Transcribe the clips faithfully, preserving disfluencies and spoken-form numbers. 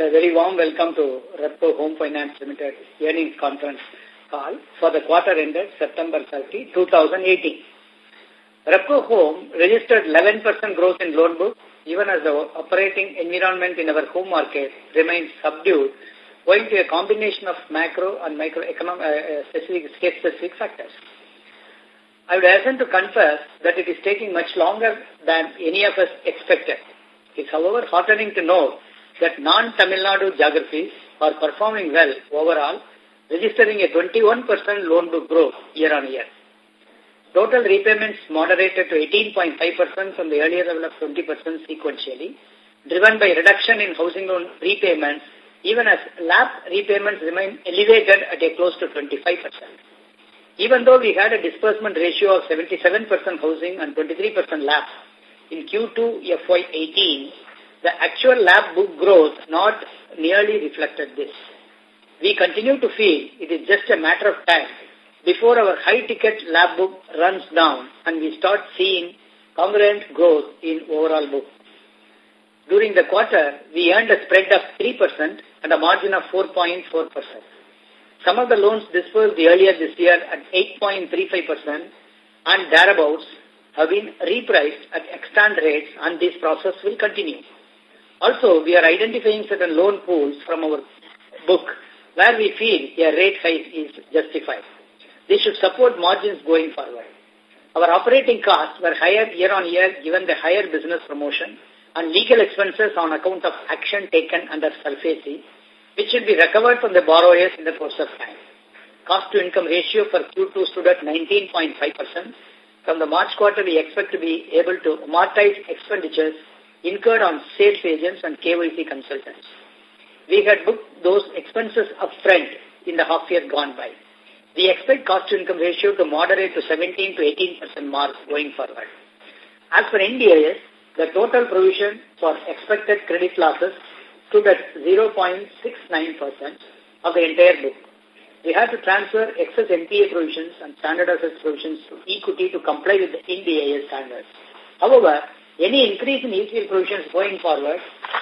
a very warm welcome to Repco Home Finance Limited earnings conference call for the quarter ended September thirtieth, two thousand eighteen. Repco Home registered eleven percent growth in loan book, even as the operating environment in our home market remains subdued, owing to a combination of macro and microeconomic uh, specific, state-specific factors. I would hasten to confess that it is taking much longer than any of us expected. It is, however, heartening to know that non-Tamil Nadu geographies are performing well overall, registering a twenty-one percent loan book growth year on year. Total repayments moderated to eighteen point five percent from the earlier level of twenty percent sequentially, driven by reduction in housing loan repayments, even as L A P repayments remain elevated at a close to twenty-five percent. Even though we had a disbursement ratio of seventy-seven percent housing and twenty-three percent L A P in Q two F Y eighteen, the actual L A P book growth not nearly reflected this. We continue to feel it is just a matter of time before our high-ticket L A P book runs down and we start seeing congruent growth in overall book. During the quarter, we earned a spread of three percent and a margin of four point four percent. Some of the loans disbursed earlier this year at eight point three five percent and thereabouts have been repriced at extant rates, and this process will continue. Also, we are identifying certain loan pools from our book where we feel a rate hike is justified. This should support margins going forward. Our operating costs were higher year on year given the higher business promotion and legal expenses on account of action taken under SARFAESI, which should be recovered from the borrowers in the course of time. Cost-to-income ratio for Q two stood at nineteen point five percent. From the March quarter, we expect to be able to amortize expenditures incurred on sales agents and K Y C consultants. We had booked those expenses upfront in the half year gone by. We expect cost-to-income ratio to moderate to seventeen to eighteen percent mark going forward. As for N D A S, the total provision for expected credit losses stood at zero point six nine percent of the entire book. We had to transfer excess N P A provisions and standard assets provisions to equity to comply with the N D A S standards. However, any increase in E C L provisions going forward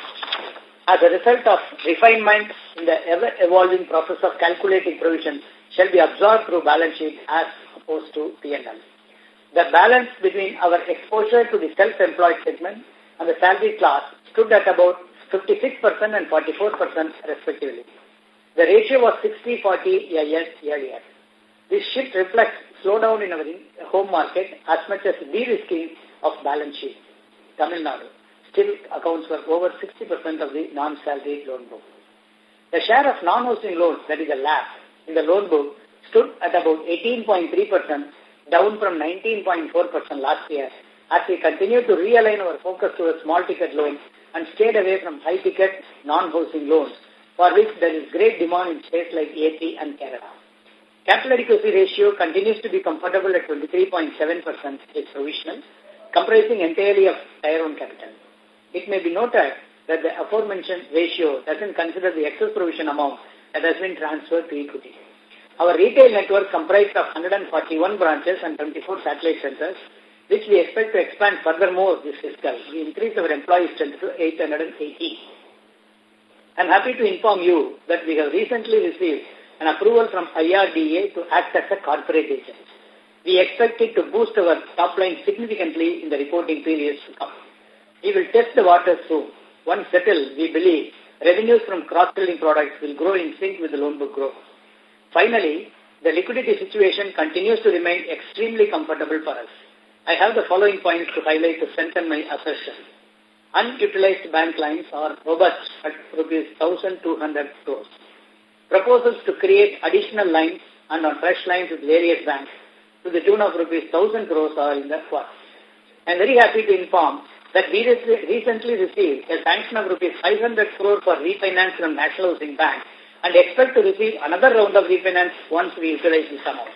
as a result of refinement in the ever-evolving process of calculating provisions shall be absorbed through balance sheet as opposed to P and L. The balance between our exposure to the self-employed segment and the salary class stood at about fifty-six percent and forty-four percent respectively. The ratio was sixty forty a year earlier. This shift reflects slowdown in our home market as much as de-risking of balance sheet. Tamil Nadu still accounts for over sixty percent of the non-salary loan book. The share of non-housing loans, that is a L A P, in the loan book stood at about eighteen point three percent, down from nineteen point four percent last year, as we continue to realign our focus towards small-ticket loans and stayed away from high-ticket non-housing loans, for which there is great demand in states like A P and Kerala. Capital adequacy ratio continues to be comfortable at twenty-three point seven percent, is provisional, comprising entirely of Tier one capital. It may be noted that the aforementioned ratio doesn't consider the excess provision amount that has been transferred to equity. Our retail network comprised of one hundred forty-one branches and twenty-four satellite centers, which we expect to expand furthermore this fiscal. We increased our employee strength to eight hundred eighty. I am happy to inform you that we have recently received an approval from I R D A to act as a corporate agent. We expect it to boost our top line significantly in the reporting periods to come. We will test the waters soon. Once settled, we believe revenues from cross-selling products will grow in sync with the loan book growth. Finally, the liquidity situation continues to remain extremely comfortable for us. I have the following points to highlight to strengthen my assertion. Unutilized bank lines are robust at rupees one thousand two hundred crores. Proposals to create additional lines and on fresh lines with various banks to the tune of rupees one thousand crores are in the works. I am very happy to inform that we recently received a sanction of rupees five hundred crore for refinance from National Housing Bank and expect to receive another round of refinance once we utilize this amount.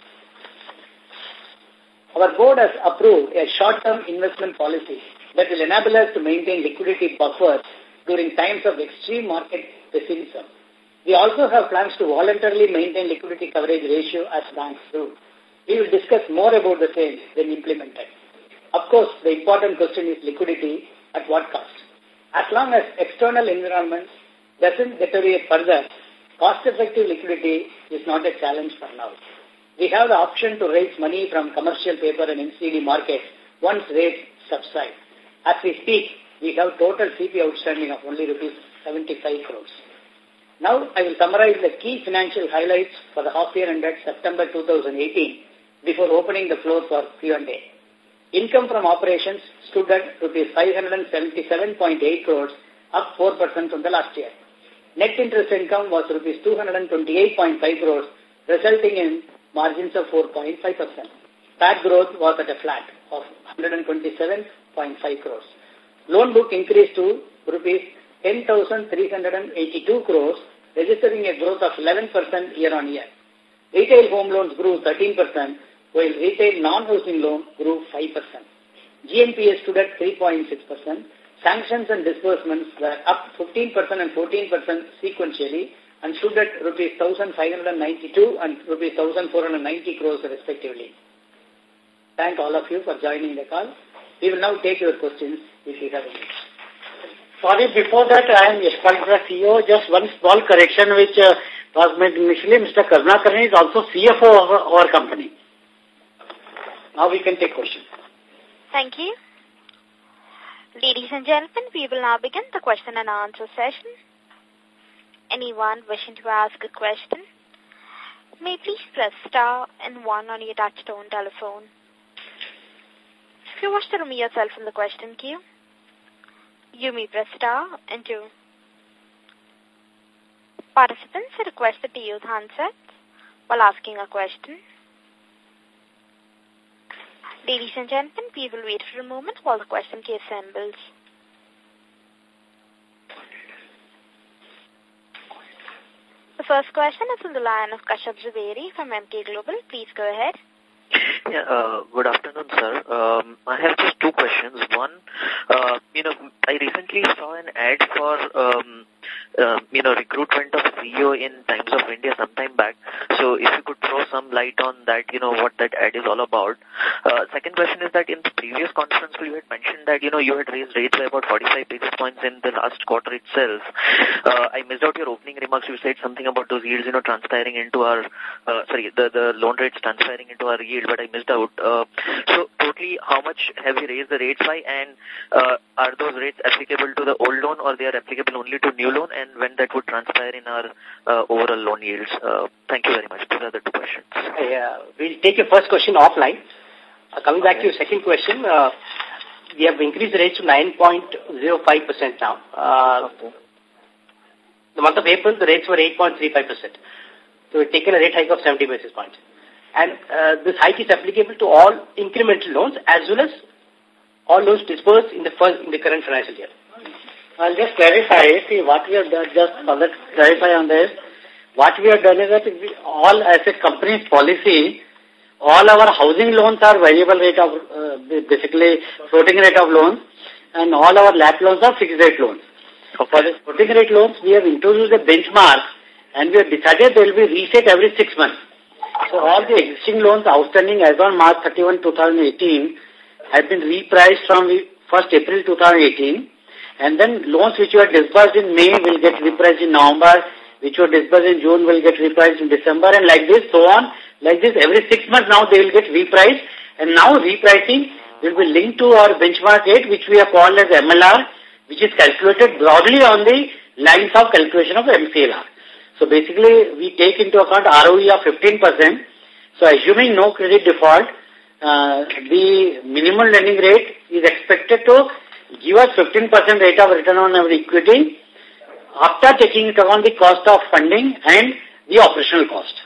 Our board has approved a short-term investment policy that will enable us to maintain liquidity buffers during times of extreme market pessimism. We also have plans to voluntarily maintain liquidity coverage ratio as banks do. We will discuss more about the same when implemented. Of course, the important question is liquidity at what cost. As long as external environments doesn't deteriorate further, cost-effective liquidity is not a challenge for now. We have the option to raise money from commercial paper and N C D markets once rates subside. As we speak, we have total C P outstanding of only rupees seventy-five crores. Now, I will summarize the key financial highlights for the half-year ended September two thousand eighteen before opening the floor for Q and A. Income from operations stood at rupees five hundred seventy-seven point eight crores, up four percent from the last year. Net interest income was rupees two hundred twenty-eight point five crores, resulting in margins of four point five percent. P A T growth was at a flat of one hundred twenty-seven point five crores. Loan book increased to rupees ten thousand three hundred eighty-two crores, registering a growth of eleven percent year-on-year. Retail home loans grew thirteen percent, while retail non-housing loans grew five percent. G N P A stood at three point six percent. Sanctions and disbursements were up fifteen percent and fourteen percent sequentially and stood at rupees one thousand five hundred ninety-two and rupees one thousand four hundred ninety crores respectively. Thank all of you for joining the call. We will now take your questions if you have any. Sorry, before that, I am Yashpal Mishra, C E O. Just one small correction which uh, was made initially. Mister Karunakaran is also C F O of our company. Now we can take questions. Thank you. Ladies and gentlemen, we will now begin the question and answer session. Anyone wishing to ask a question may please press star and one on your touchtone telephone. If you wish to remove yourself from the question queue, you may press star and two. Participants are requested to use handsets while asking a question. Ladies and gentlemen, we will wait for a moment while the question queue assembles. The first question is on the line of Kashyap Zaveri from Emkay Global. Please go ahead. Yeah, uh, good afternoon, sir. Um, I have just two questions. One, uh, you know, I recently saw an ad for, um, uh, you know, recruitment of C E O in Times of India sometime back. So if you could throw some light on that, you know, what that ad is all about. Uh, second question is that in the previous conference, you had mentioned that, you know, you had raised rates by about forty-five basis points in the last quarter itself. Uh, I missed out your opening remarks. You said something about those yields, you know, transferring into our, uh, sorry, the, the loan rates transferring into our yield, but I missed out. Uh, so totally, how much have you raised the rates by, and uh, are those rates applicable to the old loan, or they are applicable only to new loan, and when that would transfer in our uh, overall loan yields? Uh, thank you very much. These are the two questions. Yeah, we'll take your first question offline. Uh, coming back okay. to your second question, uh, we have increased the rates to nine point zero five percent now. Uh, okay. The month of April, the rates were eight point three five percent. So we've taken a rate hike of seventy basis points. And uh, this hike is applicable to all incremental loans as well as all loans disbursed in the first in the current financial year. I'll just clarify. See, what we have done, just further clarify on this. What we have done is that we, all as a company's policy, all our housing loans are variable rate of, uh, basically floating rate of loans, and all our L A P loans are fixed rate loans. Okay. For the floating rate loans, we have introduced a benchmark, and we have decided they will be reset every six months. So all the existing loans outstanding as on March thirty-first, twenty eighteen have been repriced from first April twenty eighteen, and then loans which were disbursed in May will get repriced in November, which were disbursed in June will get repriced in December, and like this, so on. Like this, every six months now they will get repriced, and now repricing will be linked to our benchmark rate, which we have called as M L R, which is calculated broadly on the lines of calculation of M C L R. So basically, we take into account R O E of fifteen percent. So assuming no credit default, uh, the minimum lending rate is expected to give us fifteen percent rate of return on our equity after taking into account the cost of funding and the operational cost.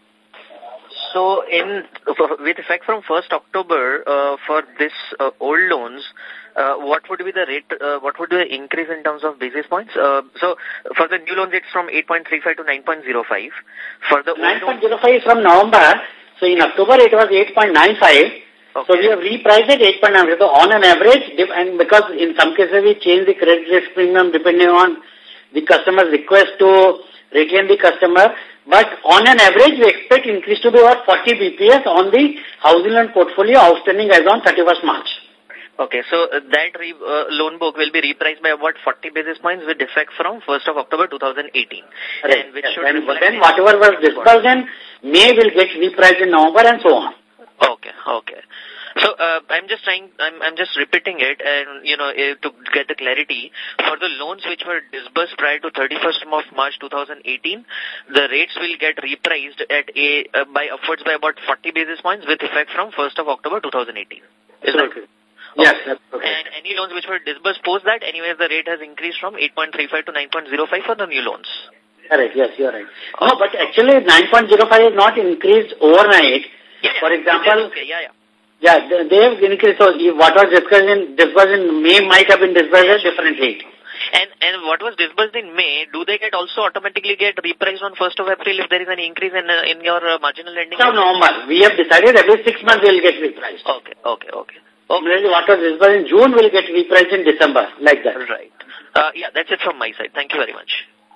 So, in with effect from first October uh, for this uh, old loans, uh, what would be the rate? Uh, what would be the increase in terms of basis points? Uh, so, for the new loans, it's from eight point three five to nine point zero five. For the nine point zero five is from November. So, in October, it was eight point nine five. Okay. So, we have repriced it eight point nine five. So, on an average, and because in some cases we change the credit risk premium depending on the customer's request to retain the customer. But on an average, we expect increase to be about forty B P S on the housing loan portfolio outstanding as on thirty-first March. Okay, so uh, that re, uh, loan book will be repriced by about forty basis points with effect from first of October two thousand eighteen. Right. And which yes. should then, then whatever was disbursed in May will get repriced in November and so on. Okay, okay. So, uh, I'm just trying, I'm, I'm just repeating it and, you know, uh, to get the clarity. For the loans which were disbursed prior to thirty-first of March two thousand eighteen, the rates will get repriced at a, uh, by upwards by about forty basis points with effect from first of October two thousand eighteen. Is that okay? Yes, that's okay. And any loans which were disbursed post that, anyways, the rate has increased from eight point three five to nine point zero five for the new loans. Correct, yes, you're right. No, but actually nine point zero five is not increased overnight. Yeah, yeah. For example, okay, yeah, yeah. Yeah, they have increased. So what was discussed in, disbursed in May might have been disbursed at different rate. And and what was disbursed in May, do they get also automatically get repriced on first of April if there is an increase in uh, in your uh, marginal lending? So normal. We have decided every six months they will get repriced. Okay, okay, okay. Similarly, what was disbursed in June will get repriced in December, like that. Right. Uh, yeah, that's it from my side. Thank you very much.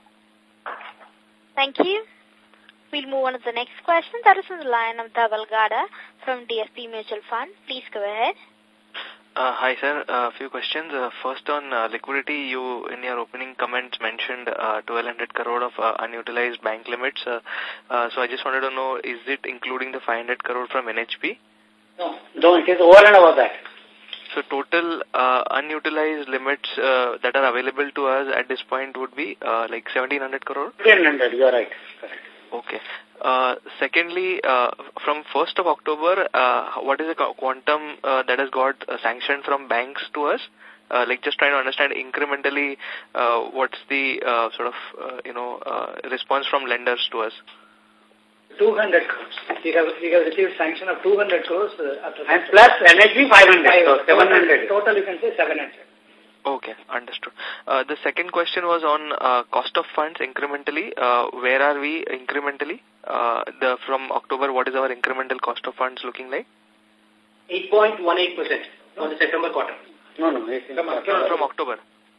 Thank you. We'll move on to the next question. That is on the line of Dhaval Gada from D S P Mutual Fund. Please go ahead. Uh, hi, sir. A uh, few questions. Uh, first, on uh, liquidity, you, in your opening comments, mentioned uh, twelve hundred crore of uh, unutilized bank limits. Uh, uh, so I just wanted to know, is it including the five hundred crore from N H B? No, no, it is over and above that. So total uh, unutilized limits uh, that are available to us at this point would be uh, like seventeen hundred crore? seventeen hundred, you are right. Correct. Okay. Uh, secondly, uh, from first of October, uh, what is the quantum uh, that has got uh, sanctioned from banks to us? Uh, like just trying to understand incrementally uh, what's the uh, sort of, uh, you know, uh, response from lenders to us? two hundred crores. We have, we have received sanction of two hundred crores. Uh, after and plus N H B five hundred. So seven hundred. Total you can say seven hundred. Okay, understood. Uh, the second question was on uh, cost of funds incrementally. Uh, where are we incrementally? Uh, the from October, what is our incremental cost of funds looking like? eight point one eight percent for the September quarter. No, no. From October. From October.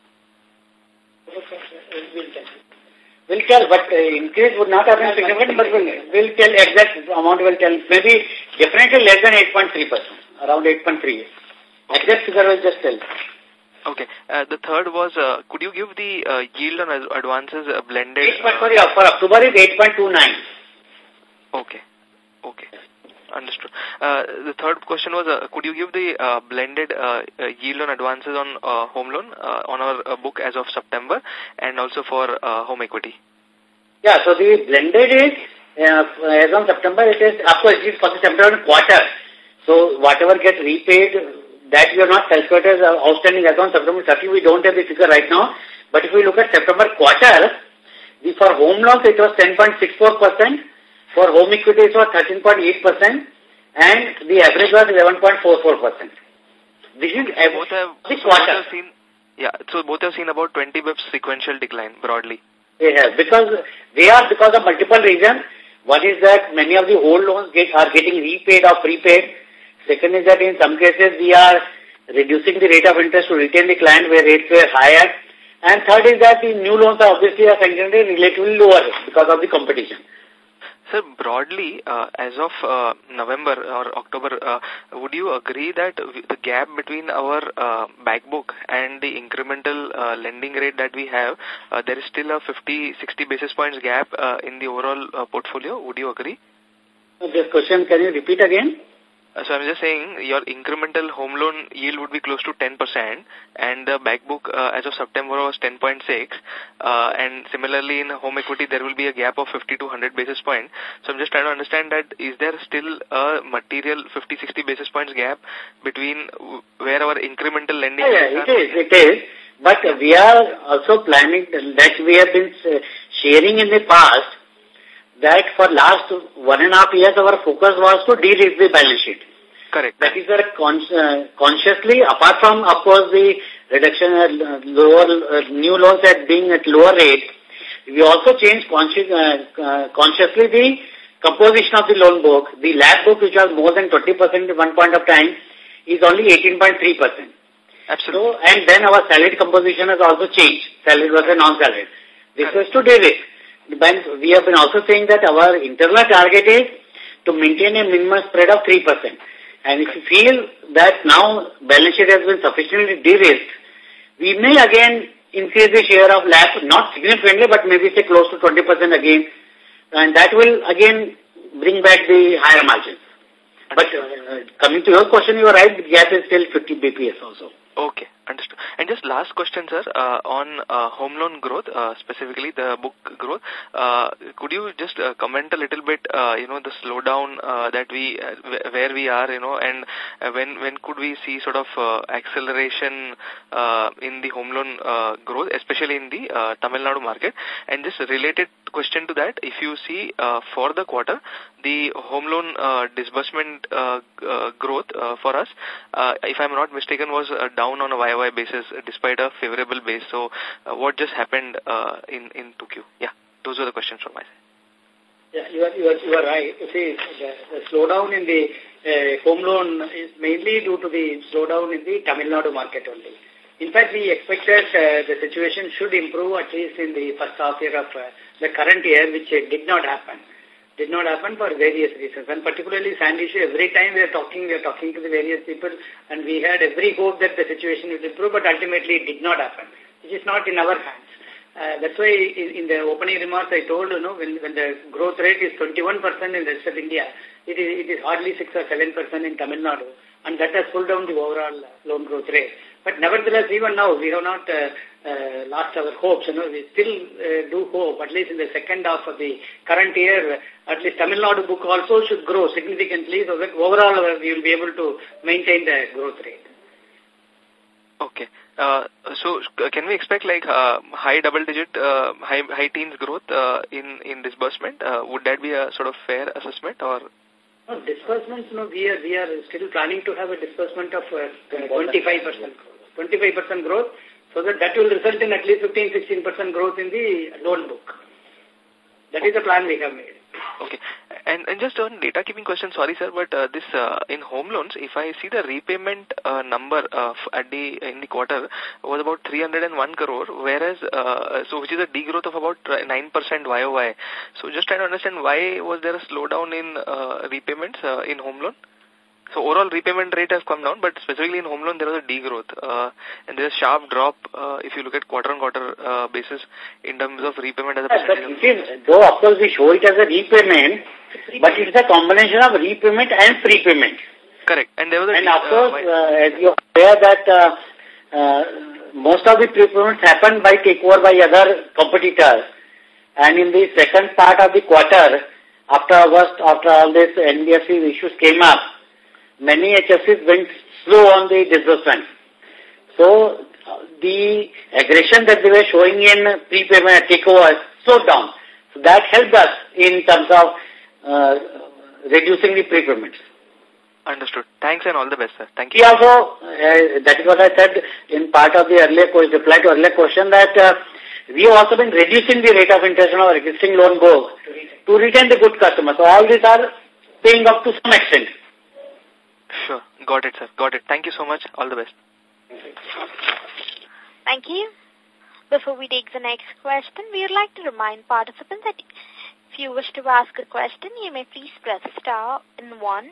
We'll tell. We'll tell, but uh, increase would not have been significant, but we'll, we'll tell exact amount, will tell. Maybe definitely less than eight point three percent, around eight point three. Exact figure will just tell. Okay. Uh, the third was, uh, could you give the uh, yield on advances uh, blended? eight, uh, sorry, for October is eight point two nine. Okay. Okay. Understood. Uh, the third question was, uh, could you give the uh, blended uh, uh, yield on advances on uh, home loan uh, on our uh, book as of September and also for uh, home equity? Yeah, so the blended is, uh, as on September, it is, of course, it is for the September quarter. So whatever gets repaid, that we are not calculated as outstanding as on September thirtieth. We don't have the figure right now. But if we look at September quarter, the, for home loans it was ten point six four percent. For home equity it was thirteen point eight percent. And the average was eleven point four four percent. This is so both have, this so quarter. Both have seen, yeah, so both have seen about twenty bips sequential decline broadly. They have, because they are because of multiple reasons. One is that many of the old loans get, are getting repaid or prepaid. Second is that in some cases we are reducing the rate of interest to retain the client where rates were higher. And third is that the new loans are obviously are sanctioned relatively lower because of the competition. Sir, broadly, uh, as of uh, November or October, uh, would you agree that the gap between our uh, back book and the incremental uh, lending rate that we have, uh, there is still a fifty, sixty basis points gap uh, in the overall uh, portfolio? Would you agree? This question, can you repeat again? Uh, so I'm just saying your incremental home loan yield would be close to ten percent and the back book uh, as of September was ten point six uh, and similarly in home equity there will be a gap of fifty to one hundred basis points. So I'm just trying to understand that is there still a material fifty, sixty basis points gap between where our incremental lending yeah, yeah, it is, it is. But we are also planning that we have been sharing in the past that for last one and a half years our focus was to de-risk the balance sheet. Correct. That is that con uh, consciously, apart from of course the reduction at uh, lower uh, new loans at being at lower rate, we also changed conscious, uh, uh, consciously the composition of the loan book. The L A P book, which was more than twenty percent at one point of time, is only eighteen point three percent. Absolutely. So, and then our salaried composition has also changed. Salaried versus non-salaried. This was to de-risk. We have been also saying that our internal target is to maintain a minimum spread of three percent. And if you feel that now balance sheet has been sufficiently de-risked, we may again increase the share of L A P, not significantly, but maybe say close to twenty percent again. And that will again bring back the higher margins. But uh, coming to your question, you are right, the gap is still fifty B P S also. Okay, understood. And just last question, sir, uh, on uh, home loan growth, uh, specifically the book growth. Uh, could you just uh, comment a little bit, uh, you know, the slowdown uh, that we, uh, where we are, you know, and uh, when when could we see sort of uh, acceleration uh, in the home loan uh, growth, especially in the uh, Tamil Nadu market? And just a related question to that, if you see uh, for the quarter, the home loan uh, disbursement uh, uh, growth uh, for us, uh, if I'm not mistaken, was uh, down on a Y O Y basis uh, despite a favorable base. So, uh, what just happened uh, in in two Q? Yeah, those are the questions from my side. Yeah, you are you are you are right. You see, the, the slowdown in the uh, home loan is mainly due to the slowdown in the Tamil Nadu market only. In fact, we expected uh, the situation should improve at least in the first half year of uh, the current year, which uh, did not happen. Did not happen for various reasons, and particularly sand issue. Every time we are talking, we are talking to the various people, and we had every hope that the situation would improve, but ultimately it did not happen. It is not in our hands. Uh, that's why in, in the opening remarks I told, you know, when, when the growth rate is twenty-one percent in the rest of India, it is, it is hardly six or seven percent in Tamil Nadu, and that has pulled down the overall loan growth rate. But nevertheless, even now, we have not uh, uh, lost our hopes. You know, we still uh, do hope, at least in the second half of the current year, at least Tamil Nadu book also should grow significantly, so that overall uh, we will be able to maintain the growth rate. Okay. Uh, so can we expect like uh, high double digit, uh, high high teens growth uh, in in disbursement? Uh, would that be a sort of fair assessment or? No, disbursements, no, we are, we are still planning to have a disbursement of uh, twenty-five percent growth. twenty-five percent growth, so that that will result in at least fifteen to sixteen percent growth in the loan book. That is the plan we have made. Okay. And, and just on data keeping question, sorry sir, but uh, this uh, in home loans, if I see the repayment uh, number uh, at the in the quarter was about three hundred one crore, whereas uh, so which is a degrowth of about nine percent Y O Y. So just trying to understand why was there a slowdown in uh, repayments uh, in home loan? So overall repayment rate has come down, but specifically in home loan there was a degrowth, uh, and there's a sharp drop uh, if you look at quarter on quarter uh, basis in terms of repayment as a percentage. Yes, but though of course we show it as a repayment, but it's a combination of repayment and prepayment. Correct, and there was a and of course, uh, uh, as you are aware that uh, uh, most of the prepayments happen by takeover by other competitors, and in the second part of the quarter, after August, after all this N B F C issues came up, many H F Cs went slow on the disbursement. So, uh, the aggression that they were showing in prepayment takeover slowed down. So, that helped us in terms of uh, reducing the prepayments. Understood. Thanks and all the best, sir. Thank you. We also, uh, that is what I said in part of the earlier question, reply to earlier question, that uh, we have also been reducing the rate of interest on our existing loan book to retain the good customers. So, all these are paying up to some extent. Sure. Got it, sir. Got it. Thank you so much. All the best. Thank you. Before we take the next question, we would like to remind participants that if you wish to ask a question, you may please press star and one.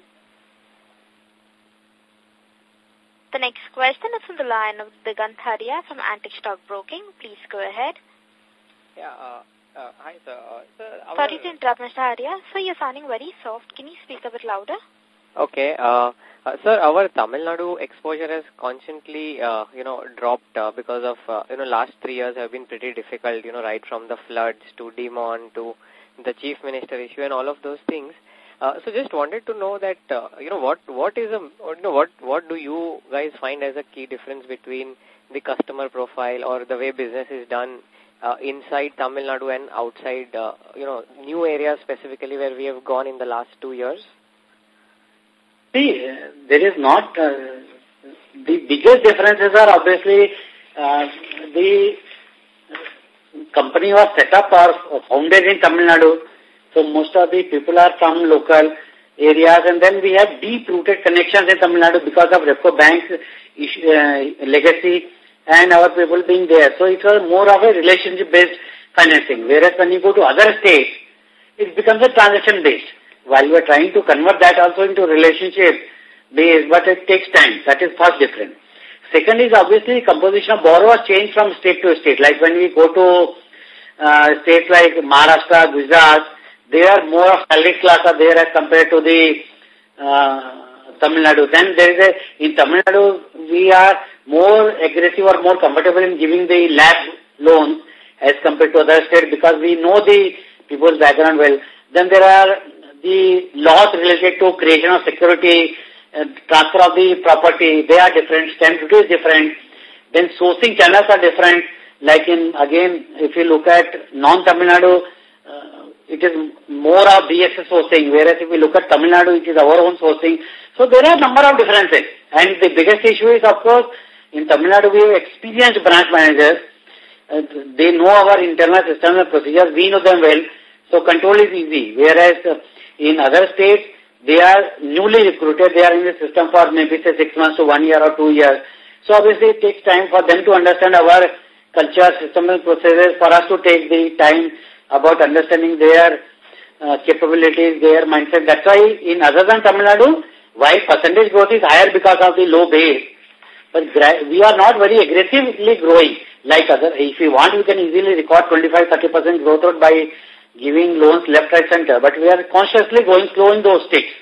The next question is from the line of Digant Haria from Antique Stock Broking. Please go ahead. Yeah, uh, uh, hi, sir. Uh, sir our... Sorry to interrupt, Mister Haria. Sir, you're sounding very soft. Can you speak a bit louder? Okay. Uh, uh, sir, our Tamil Nadu exposure has constantly, uh, you know, dropped uh, because of, uh, you know, last three years have been pretty difficult, you know, right from the floods to Demon to the Chief Minister issue and all of those things. Uh, so just wanted to know that, uh, you know, what, what is a, you know, what, what do you guys find as a key difference between the customer profile or the way business is done uh, inside Tamil Nadu and outside, uh, you know, new areas specifically where we have gone in the last two years? See, uh, there is not, uh, the biggest differences are obviously uh, the company was set up or founded in Tamil Nadu, so most of the people are from local areas, and then we have deep-rooted connections in Tamil Nadu because of Repco Bank's uh, legacy and our people being there. So it was more of a relationship-based financing, whereas when you go to other states, it becomes a transaction-based. While we are trying to convert that also into relationship, base, but it takes time. That is first difference. Second is obviously composition of borrowers change from state to state. Like when we go to uh, states like Maharashtra, Gujarat, they are more of salaried class are there as compared to the uh, Tamil Nadu. Then there is a, in Tamil Nadu, we are more aggressive or more comfortable in giving the L A P loans as compared to other states because we know the people's background well. Then there are the laws related to creation of security, uh, transfer of the property, they are different, stamp duty is different. Then sourcing channels are different. Like in, again, if you look at non-Tamil Nadu, uh, it is more of B S S sourcing, whereas if we look at Tamil Nadu, it is our own sourcing. So there are a number of differences. And the biggest issue is, of course, in Tamil Nadu, we have experienced branch managers. Uh, they know our internal systems and procedures. We know them well. So control is easy. Whereas uh, in other states, they are newly recruited. They are in the system for maybe say six months to one year or two years. So obviously it takes time for them to understand our culture, system and processes, for us to take the time about understanding their uh, capabilities, their mindset. That's why in other than Tamil Nadu, while percentage growth is higher because of the low base, but we are not very aggressively growing like other. If we want, we can easily record twenty-five to thirty percent growth rate by giving loans left, right, center. But we are consciously going slow in those states.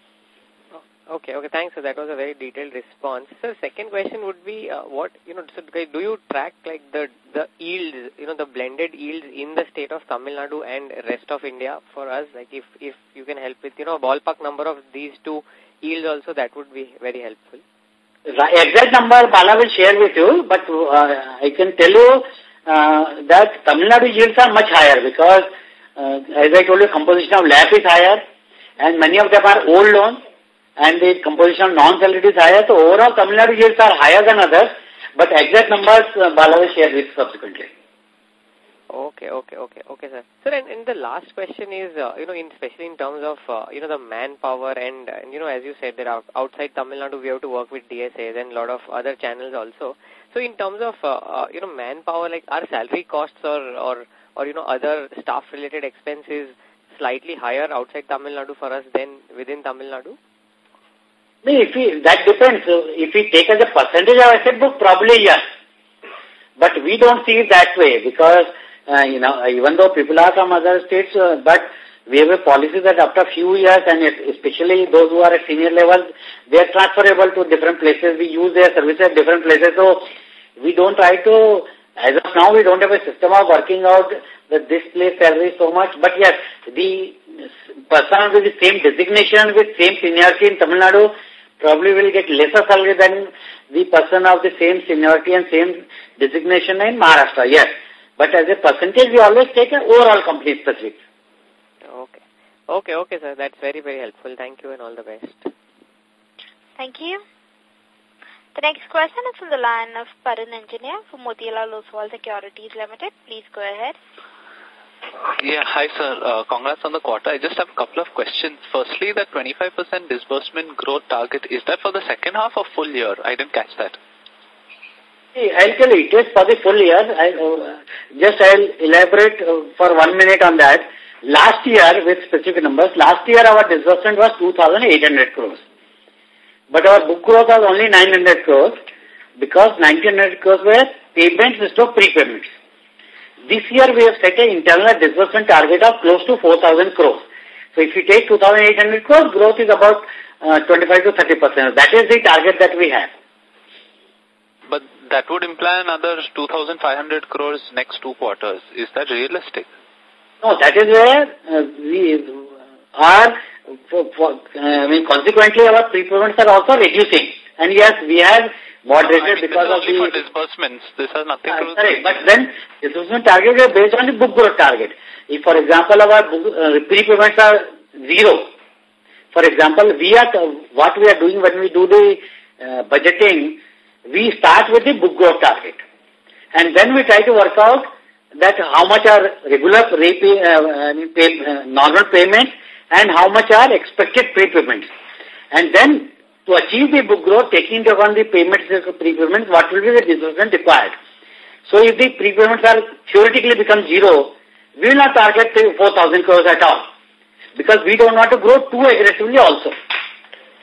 Okay, okay, thanks. So that was a very detailed response. So second question would be, uh, what, you know, so do you track like the, the yields, you know, the blended yields in the state of Tamil Nadu and rest of India for us? Like if, if you can help with, you know, a ballpark number of these two yields also, that would be very helpful. The exact number Bala will share with you, but uh, I can tell you uh, that Tamil Nadu yields are much higher because, uh, as I told you, composition of L A P is higher and many of them are old loans and the composition of non-salaried is higher. So overall Tamil Nadu yields are higher than others, but exact numbers uh, Bala will share with subsequently. Okay, okay, okay, okay, sir. Sir, and, and the last question is, uh, you know, in, especially in terms of, uh, you know, the manpower and, and, you know, as you said, that outside Tamil Nadu, we have to work with D S As and a lot of other channels also. So in terms of, uh, uh, you know, manpower, like our salary costs or, or, or, you know, other staff-related expenses slightly higher outside Tamil Nadu for us than within Tamil Nadu? No, if we, that depends. If we take as a percentage of asset book, probably yes. But we don't see it that way because, Uh, you know, even though people are from other states, uh, but we have a policy that after a few years, and especially those who are at senior level, they are transferable to different places. We use their services at different places. So we don't try to, as of now, we don't have a system of working out that this place salary so much. But yes, the person with the same designation, with same seniority in Tamil Nadu, probably will get lesser salary than the person of the same seniority and same designation in Maharashtra. Yes. But as a percentage, we always take an overall company specific. Okay. Okay, okay, sir. That's very, very helpful. Thank you and all the best. Thank you. The next question is from the line of Paran Engineer from Motilal Oswal Securities Limited. Please go ahead. Yeah, hi, sir. Uh, congrats on the quarter. I just have a couple of questions. Firstly, the twenty-five percent disbursement growth target, is that for the second half or full year? I didn't catch that. I'll tell you, it is for the full year. I, uh, just I'll elaborate uh, for one minute on that. Last year, with specific numbers, last year our disbursement was two thousand eight hundred crores. But our book growth was only nine hundred crores because nineteen hundred crores were payments instead of prepayments. This year we have set an internal disbursement target of close to four thousand crores. So if you take two thousand eight hundred crores, growth is about uh, twenty-five to thirty percent. That is the target that we have. But that would imply another two thousand five hundred crores next two quarters. Is that realistic? No, that is where uh, we are, for, for, uh, I mean, consequently our prepayments are also reducing. And yes, we have moderated no, I mean, because of only the... for disbursements. This has nothing uh, to do with... Sorry, but then disbursement target is based on the book growth target. If, for example, our book, uh, prepayments are zero, for example, we are, what we are doing when we do the uh, budgeting, we start with the book growth target. And then we try to work out that how much are regular pay, uh, pay, uh, normal payments and how much are expected prepayments. And then to achieve the book growth, taking into account the payments and prepayments, what will be the disbursement required. So if the prepayments are theoretically become zero, we will not target four thousand crores at all. Because we don't want to grow too aggressively also.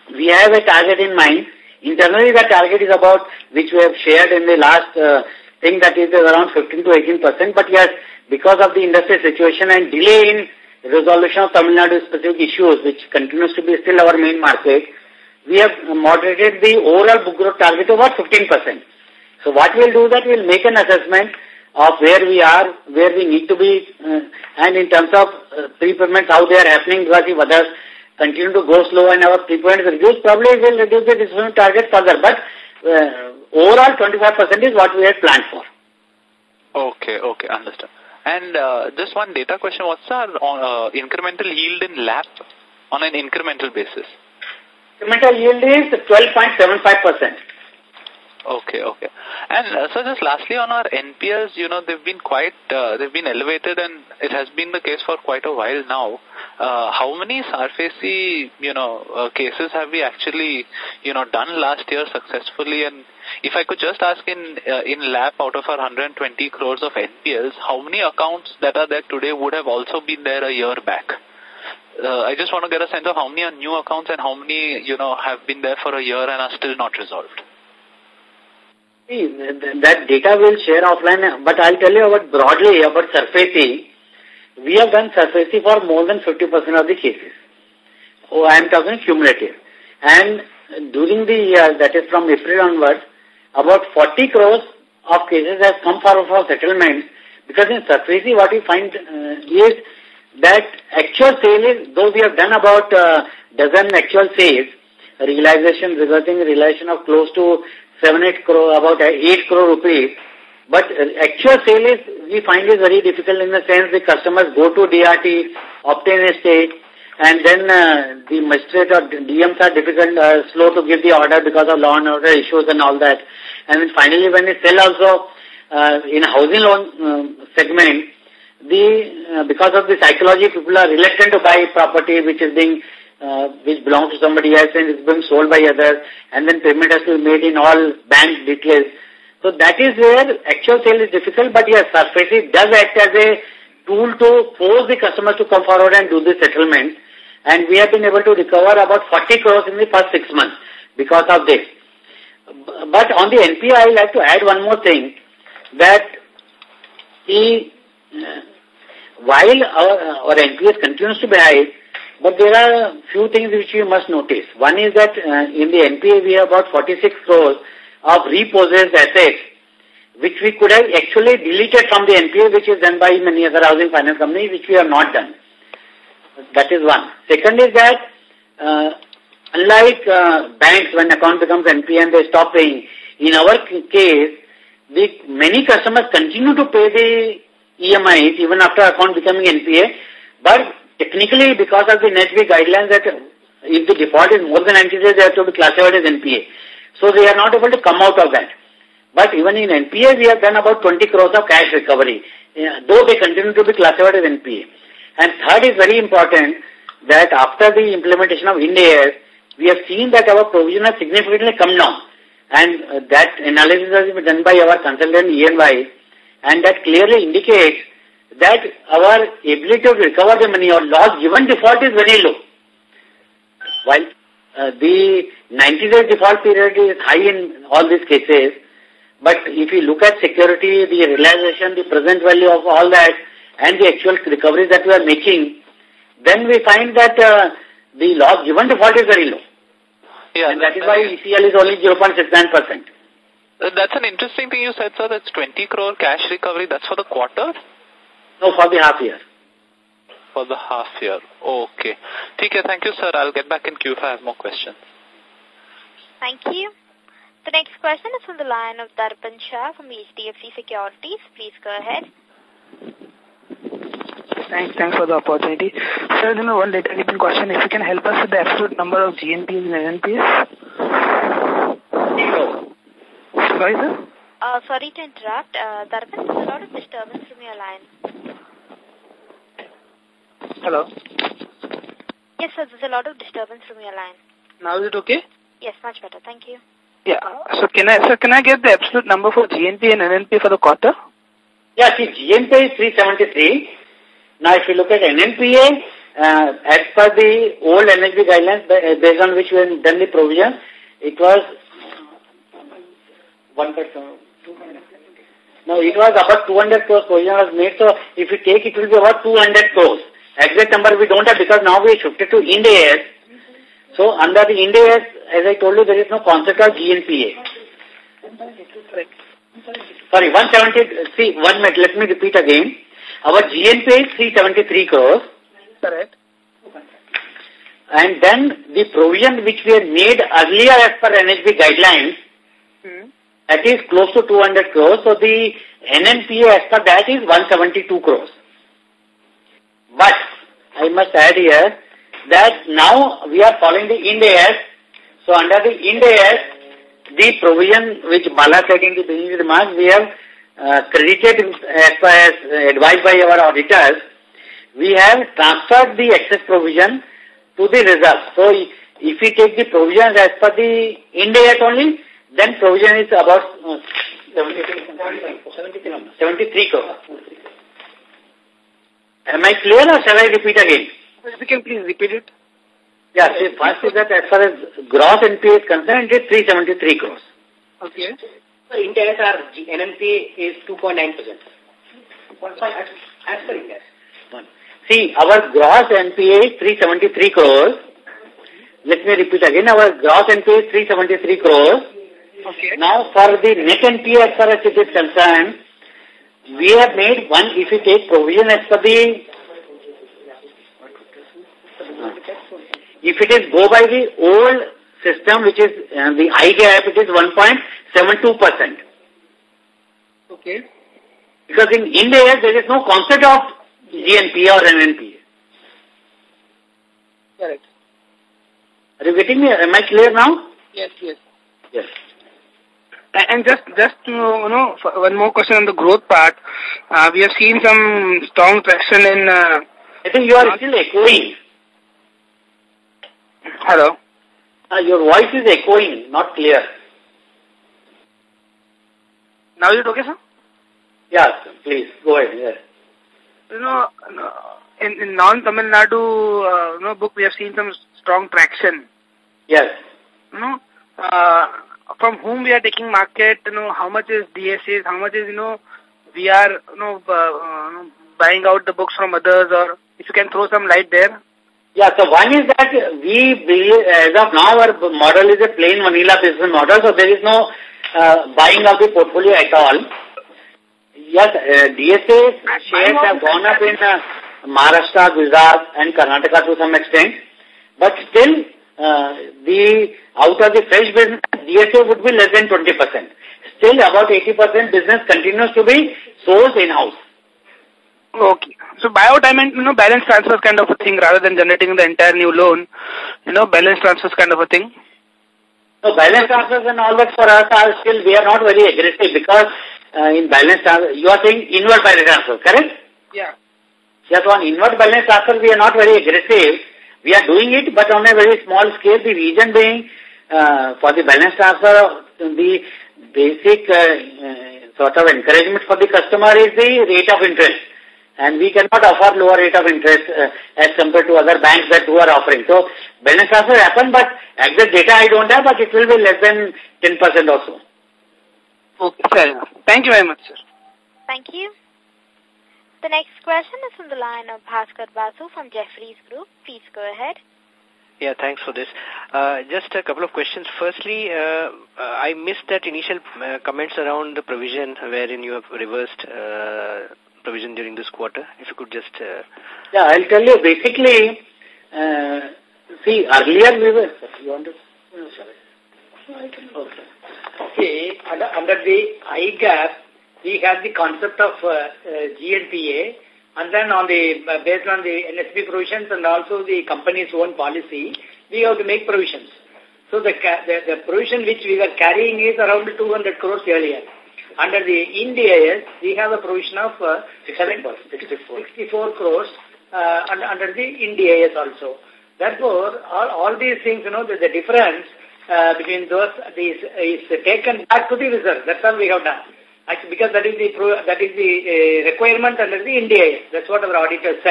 we have a target in mind. Internally, the target is about, which we have shared in the last uh, thing, that is around fifteen to eighteen percent. But yes, because of the industry situation and delay in resolution of Tamil Nadu specific issues, which continues to be still our main market, we have moderated the overall book growth target to about fifteen percent. So what we'll do that, we'll make an assessment of where we are, where we need to be, uh, and in terms of uh, prepayments, how they are happening, because if others continue to go slow and our prepayments reduce, probably we'll reduce the disbursement target further. But uh, overall, twenty-five percent is what we had planned for. Okay, okay, understood. And uh, just one data question, what's our uh, incremental yield in L A P on an incremental basis? Incremental yield is twelve point seven five percent. Okay, okay. And uh, so just lastly on our N P Ls, you know, they've been quite, uh, they've been elevated, and it has been the case for quite a while now. Uh, how many SARFAESI, you know, uh, cases have we actually, you know, done last year successfully? And if I could just ask in, uh, in L A P, out of our one hundred twenty crores of N P Ls, how many accounts that are there today would have also been there a year back? Uh, I just want to get a sense of how many are new accounts and how many, you know, have been there for a year and are still not resolved. See, that data we'll share offline, but I'll tell you about broadly about SARFAESI. We have done SARFAESI for more than fifty percent of the cases. Oh, I am talking cumulative. And during the year, that is from April onwards, about forty crores of cases have come forward for settlement, because in SARFAESI what we find uh, is that actual sale is, though we have done about uh, dozen actual sales, realization resulting in realization of close to seven, eight crore, about eight crore rupees. But actual sale is, we find is very difficult, in the sense the customers go to D R T, obtain a stay, and then uh, the magistrate or D Ms are difficult, uh, slow to give the order because of law and order issues and all that. And then finally when they sell also, uh, in housing loan uh, segment, the uh, because of the psychology, people are reluctant to buy property which is being Uh, which belongs to somebody else and is being sold by others, and then payment has to be made in all bank details. So that is where actual sale is difficult, but yes, SARFAESI does act as a tool to force the customers to come forward and do the settlement, and we have been able to recover about forty crores in the first six months because of this. But on the N P A, I would like to add one more thing, that the, uh, while our, our N P S continues to be high, but there are a few things which you must notice. One is that uh, in the N P A we have about forty-six crores of repossessed assets, which we could have actually deleted from the N P A, which is done by many other housing finance companies, which we have not done. That is one. Second is that uh, unlike uh, banks, when account becomes N P A and they stop paying, in our case, the many customers continue to pay the E M Is even after account becoming N P A, but technically, because of the N H B guidelines, that if the default is more than ninety days, they have to be classified as N P A. So they are not able to come out of that. But even in N P A, we have done about twenty crores of cash recovery, uh, though they continue to be classified as N P A. And third is very important, that after the implementation of Ind AS, we have seen that our provision has significantly come down. And uh, that analysis has been done by our consultant E and Y, and that clearly indicates that our ability to recover the money or loss given default is very low. While uh, the ninety day default period is high in all these cases, but if you look at security, the realization, the present value of all that, and the actual recoveries that we are making, then we find that uh, the loss given default is very low. Yeah, and that is why E C L is only zero point six nine percent. That's an interesting thing you said, sir. That's twenty crore cash recovery. That's for the quarter? No, for the half year. For the half year. Okay. Okay, thank you, sir. I'll get back in queue if I have more questions. Thank you. The next question is from the line of Darpan Shah from H D F C Securities. Please go ahead. Thanks, thanks for the opportunity. Sir, you know, one data keeping question. If you can help us with the absolute number of G N Ps and N N Ps? Zero. Sorry, sir? Uh, sorry to interrupt. Uh, Darpan, there's a lot of disturbance from your line. Hello? Yes, sir, there's a lot of disturbance from your line. Now is it okay? Yes, much better. Thank you. Yeah. So can I, sir, can I get the absolute number for G N P and N N P for the quarter? Yeah, see, G N P A is three seventy-three. Now, if you look at N N P A, uh, as per the old N H B guidelines, based on which we have done the provision, it was one percent. No, it was about two hundred crores provision was made. So if you take, it will be about two hundred crores. Exact number we don't have because now we shifted to Ind AS. So under the Ind AS, as I told you, there is no concept of G N P A. Sorry, one seventy, see, one minute, let me repeat again. Our G N P A is three seventy-three crores. Correct. And then the provision which we had made earlier as per N H B guidelines, hmm. that is close to two hundred crores. So the N N P A as per that is one seventy-two crores. But I must add here that now we are following the Ind AS. So under the Ind AS, the provision which Bala said in the beginning of the remarks, we have uh, credited as far as advised by our auditors, we have transferred the excess provision to the reserve. So if we take the provisions as per the Ind AS only, then provision is about uh, seventy-three crores. Am I clear or shall I repeat again? If you can please repeat it. Yeah, see, first is that as far as gross N P A is concerned, it is three seventy-three crores. Okay. So Ind AS, our N N P A is two point nine percent. As per Ind AS. See, our gross N P A is three seventy-three crores. Let me repeat again. Our gross N P A is three seventy-three crores. Okay. Now, for the net N P A as far as it is concerned, we have made one, if you take provision as per the, if it is go by the old system, which is uh, the I gap, it is one point seven two percent. Okay. Because in Ind AS, there is no concept of G N P A or N N P A. Correct. Are you getting me? Am I clear now? Yes, yes. Yes. And just, just to, you know, one more question on the growth part. Uh, we have seen some strong traction in... Uh, I think you are still echoing. Hello? Uh, your voice is echoing, not clear. Now is it okay, sir? Yes, please, go ahead. Yes. You know, in, in non-Tamil Nadu uh, you know, book, we have seen some strong traction. Yes. You know, uh, from whom we are taking market, you know, how much is D S As, how much is, you know, we are, you know, uh, uh, buying out the books from others, or if you can throw some light there. Yeah, so one is that we, believe, as of now, our model is a plain vanilla business model, so there is no uh, buying of the portfolio at all. Yes, uh, D S A shares have gone up in uh, Maharashtra, Gujarat and Karnataka to some extent, but still uh, the out of the fresh business, D S A would be less than twenty percent. Still about eighty percent business continues to be sourced in-house. Okay. So buyout, I mean, you know, balance transfers kind of a thing rather than generating the entire new loan, you know, balance transfers kind of a thing. So balance transfers and all that for us are still, we are not very aggressive because uh, in balance transfer, you are saying inward balance transfer, correct? Yeah. Yes, on inward balance transfer, we are not very aggressive. We are doing it, but on a very small scale. The reason being, uh, for the balance transfer, the basic uh, uh, sort of encouragement for the customer is the rate of interest. And we cannot offer lower rate of interest uh, as compared to other banks that who are offering. So, balance transfer happen, but exact data I don't have, but it will be less than ten percent also. Okay, fair enough. Thank you very much, sir. Thank you. The next question is from the line of Bhaskar Basu from Jefferies Group. Please go ahead. Yeah, thanks for this. Uh, just a couple of questions. Firstly, uh, uh, I missed that initial uh, comments around the provision wherein you have reversed uh, provision during this quarter. If you could just... Uh... Yeah, I'll tell you. Basically, uh, see, earlier we were... You want to... No, sorry. Okay. See, under, under the I gap, we have the concept of uh, uh, G N P A, and then on the uh, based on the N S B provisions and also the company's own policy, we have to make provisions. So the, the, the provision which we were carrying is around two hundred crores earlier. Under the Ind AS, we have a provision of uh, sixty-four crores uh, under, under the Ind AS also. Therefore, all, all these things, you know, the, the difference uh, between those these is taken back to the reserve. That's all we have done. Actually, because that is the pro, that is the uh, requirement under the Ind AS. That's what our auditor said.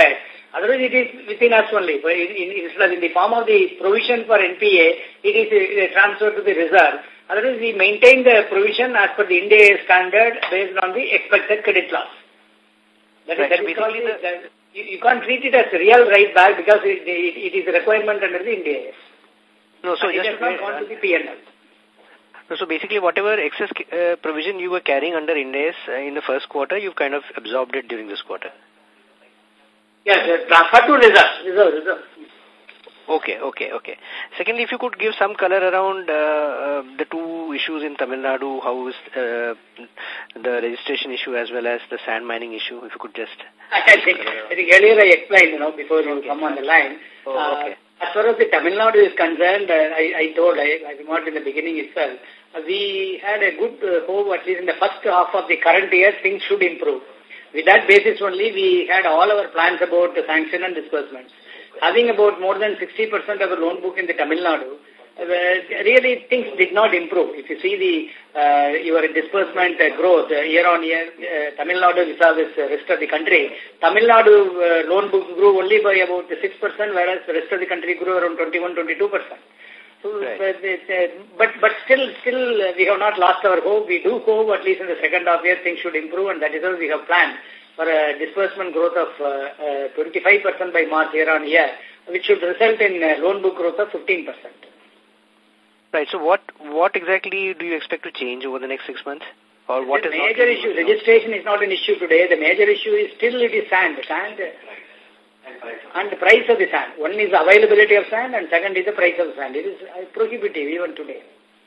Otherwise, it is within us only. But in, in, in the form of the provision for N P A, it is uh, transferred to the reserve. Otherwise, we maintain the provision as per the Ind AS standard based on the expected credit loss. That is, right, that so is called the, the, the, you, you can't treat it as a real right back because it, it, it is a requirement under the Ind AS. No, so and just it has not gone to the P and L. No, so basically, whatever excess uh, provision you were carrying under Ind AS uh, in the first quarter, you've kind of absorbed it during this quarter. Yes, yes, transfer to reserve, reserve, reserve. Okay, okay, okay. Secondly, if you could give some color around uh, uh, the two issues in Tamil Nadu, how is uh, the registration issue as well as the sand mining issue, if you could just... I think, I think earlier I explained, you know, before you okay. come on the line. Oh, uh, okay. As far as the Tamil Nadu is concerned, uh, I, I told, I, I remarked in the beginning itself, uh, we had a good uh, hope, at least in the first half of the current year, things should improve. With that basis only, we had all our plans about the sanction and disbursements. Having about more than sixty percent of the loan book in the Tamil Nadu, uh, really things did not improve. If you see the uh, your disbursement uh, growth uh, year on year, uh, Tamil Nadu vis-a-vis the rest of the country, Tamil Nadu uh, loan book grew only by about six percent, whereas the rest of the country grew around twenty-one to twenty-two percent. So, right. uh, uh, but but still, still uh, we have not lost our hope. We do hope at least in the second half year things should improve, and that is how we have planned for a disbursement growth of uh, uh, twenty-five percent by March year on year, which should result in uh, loan book growth of fifteen percent. Right. So what what exactly do you expect to change over the next six months? Or what the is major not issue? Registration is not an issue today. The major issue is still it is sand. Sand and the price of the sand. One is availability of sand and second is the price of sand. It is prohibitive even today.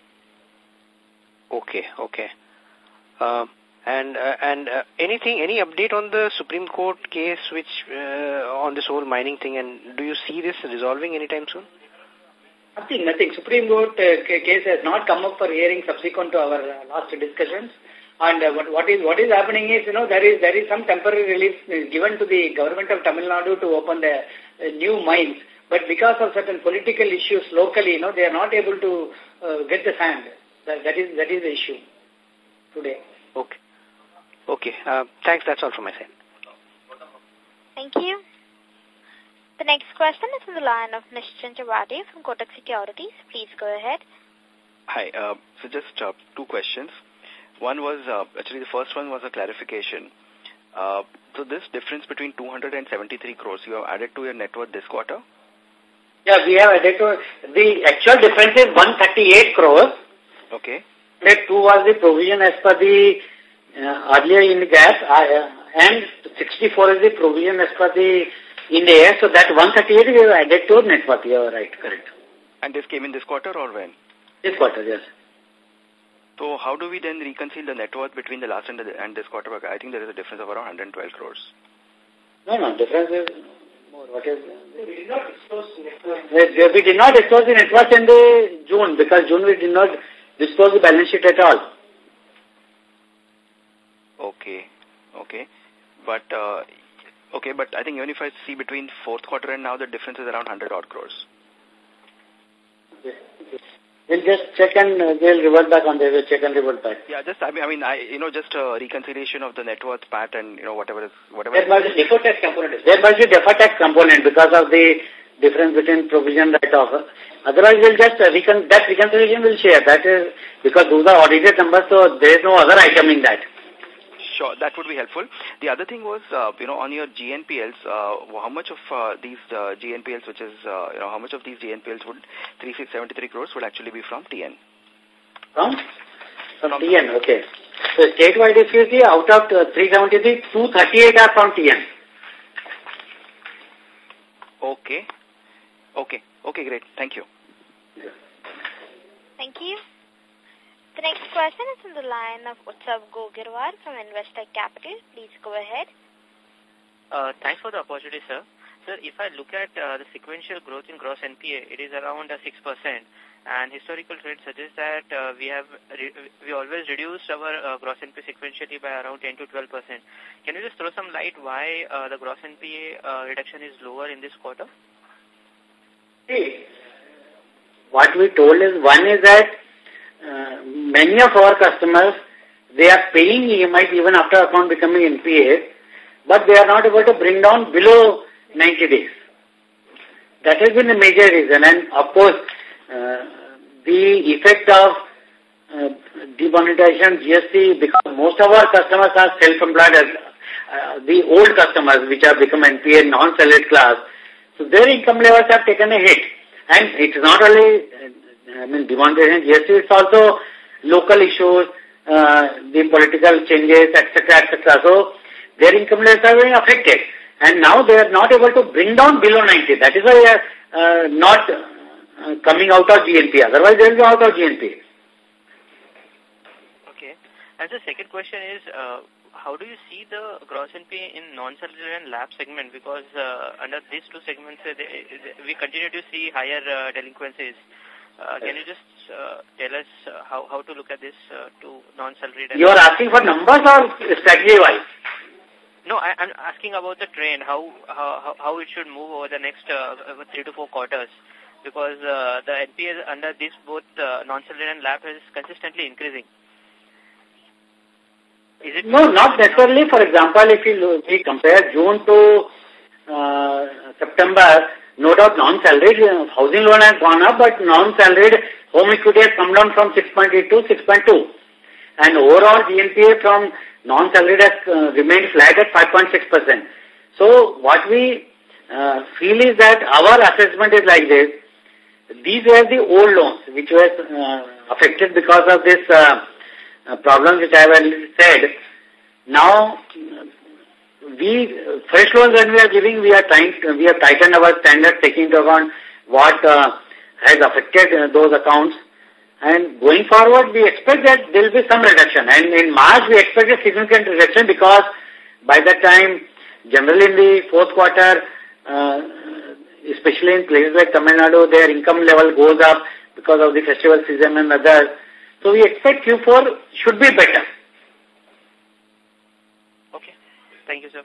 Okay, okay. Uh, and uh, and uh, anything, any update on the Supreme Court case which uh, on this whole mining thing, and do you see this resolving anytime soon? Nothing, nothing. Supreme Court uh, case has not come up for hearing subsequent to our uh, last discussions. And uh, what, what is what is happening is, you know, there is there is some temporary relief given to the government of Tamil Nadu to open the uh, new mines. But because of certain political issues locally, you know, they are not able to uh, get the sand. That, that is that is the issue today. Okay. Okay. Uh, thanks. That's all from my side. Thank you. The next question is from the line of Nischint Chawathe from Kotak Securities. Please go ahead. Hi. Uh, so just uh, two questions. One was, uh, actually the first one was a clarification. Uh, so this difference between two hundred seventy-three crores, you have added to your net worth this quarter? Yeah, we have added to, the actual difference is one hundred thirty-eight crores. Okay. That two was the provision as per the uh, earlier in the gap, uh, and sixty-four is the provision as per the in the air. So that one hundred thirty-eight we have added to net worth. You are right, correct. And this came in this quarter or when? This quarter, yes. So how do we then reconcile the net worth between the last and, the, and this quarter? I think there is a difference of around one hundred twelve crores. No, no, difference is more. What is? We did not disclose net worth. We did not disclose the net worth in the June, because June we did not disclose the balance sheet at all. Okay, okay. But, uh, okay, but I think even if I see between fourth quarter and now, the difference is around one hundred odd crores. Okay. We'll just check and uh, we'll revert back on this. We'll check and revert back. Yeah, just, I mean, I, mean, I you know, just a reconciliation of the net worth part and, you know, whatever is, whatever. There must be deferred tax component. There must be deferred tax component because of the difference between provision write-off. Otherwise, we'll just, uh, recon that reconciliation will share. That is, because those are audited numbers, so there is no other item in that. Sure, that would be helpful. The other thing was, uh, you know, on your G N P Ls, uh, how much of uh, these uh, G N P Ls, which is, uh, you know, how much of these G N P Ls would three hundred seventy-three crores would actually be from T N? From? From, from T N, okay. So statewide, if you see, out of uh, three seventy-three, two thirty-eight are from T N. Okay. Okay. Okay, great. Thank you. Thank you. The next question is from the line of Utsav Gogirwar from Investec Capital. Please go ahead. Uh, thanks for the opportunity, sir. Sir, if I look at uh, the sequential growth in gross N P A, it is around uh, six percent. And historical trend suggests that uh, we have re we always reduced our uh, gross N P A sequentially by around ten to twelve percent. Can you just throw some light why uh, the gross N P A uh, reduction is lower in this quarter? See, what we told is, one is that uh, many of our customers, they are paying E M Is even after account becoming N P A, but they are not able to bring down below ninety days. That has been a major reason, and of course, uh, the effect of uh, demonetization, G S T, because most of our customers are self-employed, as uh, the old customers which have become N P A, non-salaried class, so their income levels have taken a hit. And it's not only, uh, I mean, demonetization, G S T, it's also local issues, uh, the political changes, et cetera, et cetera. So their income levels are being affected. And now they are not able to bring down below ninety. That is why they are uh, not uh, coming out of G N P A. Otherwise, they will be out of G N P A. Okay. And the second question is, uh, how do you see the gross N P A in non-salaried and lab segment? Because uh, under these two segments, uh, they, they, we continue to see higher uh, delinquencies. Uh, can you just uh, tell us uh, how, how to look at this uh, to non-salaried? You are asking for numbers or strategy-wise? No, I, I'm asking about the trend, how, how, how it should move over the next uh, three to four quarters. Because uh, the N P A under this both uh, non-salaried and lab is consistently increasing. Is it no, not necessarily. For example, if you look, we compare June to uh, September, no doubt non-salaried uh, housing loan has gone up, but non-salaried home equity has come down from six point eight to six point two. And overall G N P A from non-salaried has uh, remained flat at five point six percent. So what we uh, feel is that our assessment is like this. These were the old loans which were uh, affected because of this uh, uh, problem which I have said. Now, we, fresh loans when we are giving, we are trying to, we have tightened our standards taking into account what uh, has affected uh, those accounts. And going forward, we expect that there will be some reduction. And in March, we expect a significant reduction because by that time, generally in the fourth quarter, uh, especially in places like Tamil Nadu, their income level goes up because of the festival season and others. So we expect Q four should be better. Okay. Thank you, sir.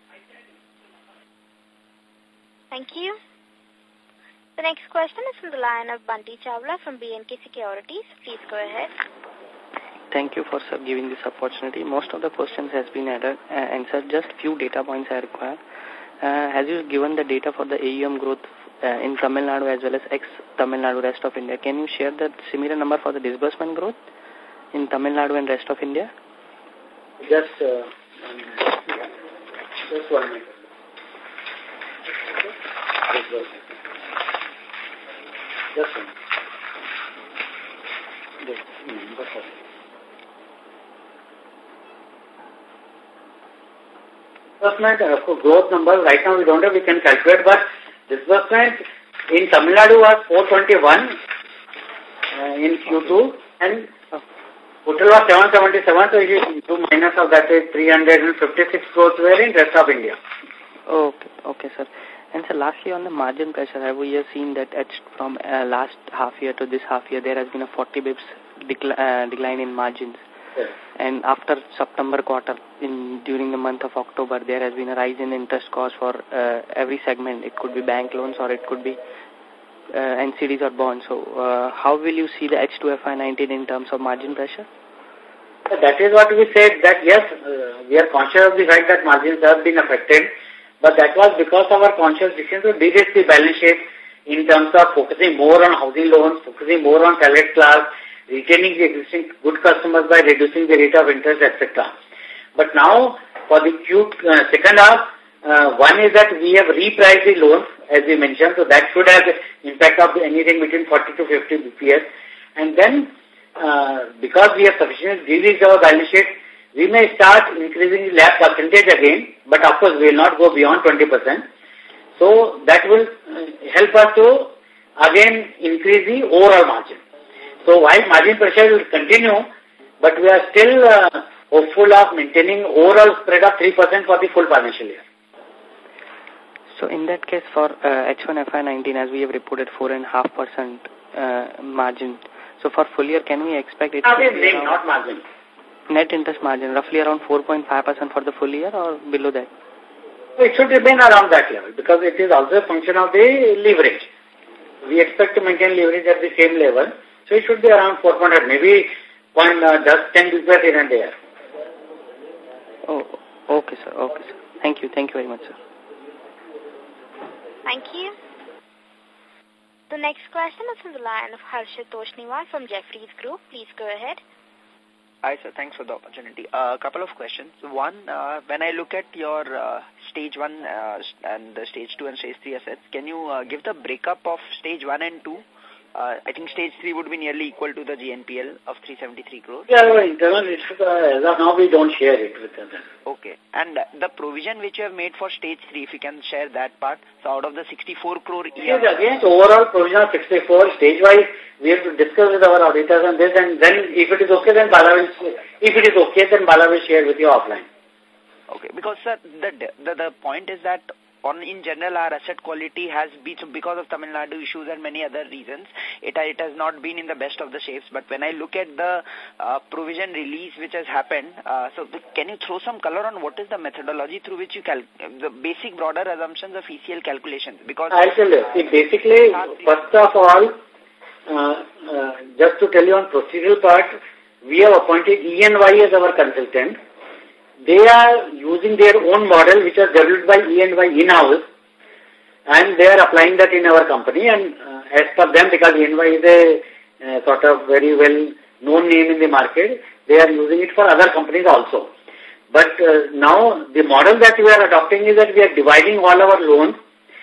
Thank you. The next question is from the line of Bunty Chawla from B N K Securities. Please go ahead. Thank you for sir, giving this opportunity. Most of the questions has been added, uh, answered. Just few data points I require. Uh, has you given the data for the A U M growth uh, in Tamil Nadu as well as ex-Tamil Nadu, rest of India? Can you share the similar number for the disbursement growth in Tamil Nadu and rest of India? Just, uh, just one minute. Okay. Just one minute. Yes. Mm, that's all. Disbursement, uh, growth numbers right now we don't have, we can calculate, but disbursement in Tamil Nadu was four twenty-one uh, in Q two and total was seven seventy-seven, so if you do minus of that is three hundred fifty-six crores were in rest of India. Okay, okay, sir. And sir, lastly on the margin pressure, have we seen that at, from uh, last half year to this half year, there has been a forty bips decl uh, decline in margins. Yes. And after September quarter, in during the month of October, there has been a rise in interest cost for uh, every segment. It could be bank loans or it could be uh, N C Ds or bonds. So, uh, how will you see the H two F Y nineteen in terms of margin pressure? That is what we said, that yes, uh, we are conscious of the fact that margins have been affected, but that was because of our conscious decision to de-risk the balance sheet in terms of focusing more on housing loans, focusing more on salaried class, retaining the existing good customers by reducing the rate of interest, et cetera. But now, for the Q, uh, second half, uh, one is that we have repriced the loans, as we mentioned, so that should have impact of anything between forty to fifty B P S. And then, uh, because we have sufficiently de-risked our balance sheet, we may start increasing the lab percentage again, but of course we will not go beyond twenty percent. So that will uh, help us to again increase the overall margin. So while margin pressure will continue, but we are still uh, hopeful of maintaining overall spread of three percent for the full financial year. So in that case, for uh, H one F Y nineteen, as we have reported four point five percent uh, margin, so for full year, can we expect it Not to be name, not margin. Net interest margin, roughly around four point five percent for the full year or below that? It should remain around that level because it is also a function of the leverage. We expect to maintain leverage at the same level. So it should be around four point five, maybe point, uh, ten B P S here and there. Oh, okay, sir. Okay, sir. Thank you. Thank you very much, sir. Thank you. The next question is from the line of Harshit Toshniwal from Jefferies Group. Please go ahead. Hi, sir. Thanks for the opportunity. A uh, couple of questions. One, uh, when I look at your uh, stage one uh, and the stage two and stage three assets, can you uh, give the breakup of stage one and two? Uh, I think stage three would be nearly equal to the G N P L of three seventy-three crores. Yeah, well, internal, it's, uh, as of now we don't share it with them. Okay. And the provision which you have made for stage three, if you can share that part. So out of the sixty-four crore... Yes, against overall provision of sixty-four, stage-wise, we have to discuss with our auditors on this, and then if it is okay, then Bala will, if it is okay, then Bala will share with you offline. Okay, because sir, the, the, the point is that on in general our asset quality has been, because of Tamil Nadu issues and many other reasons, it, it has not been in the best of the shapes. But when I look at the uh, provision release which has happened, uh, so the, can you throw some color on what is the methodology through which you cal the basic broader assumptions of E C L calculations? Because I'll tell you. See, basically, first of all, uh, uh, just to tell you on procedural part, we have appointed E and Y as our consultant. They are using their own model, which is developed by E and Y in-house, and they are applying that in our company. And uh, as per them, because E and Y is a uh, sort of very well-known name in the market, they are using it for other companies also. But uh, now, the model that we are adopting is that we are dividing all our loans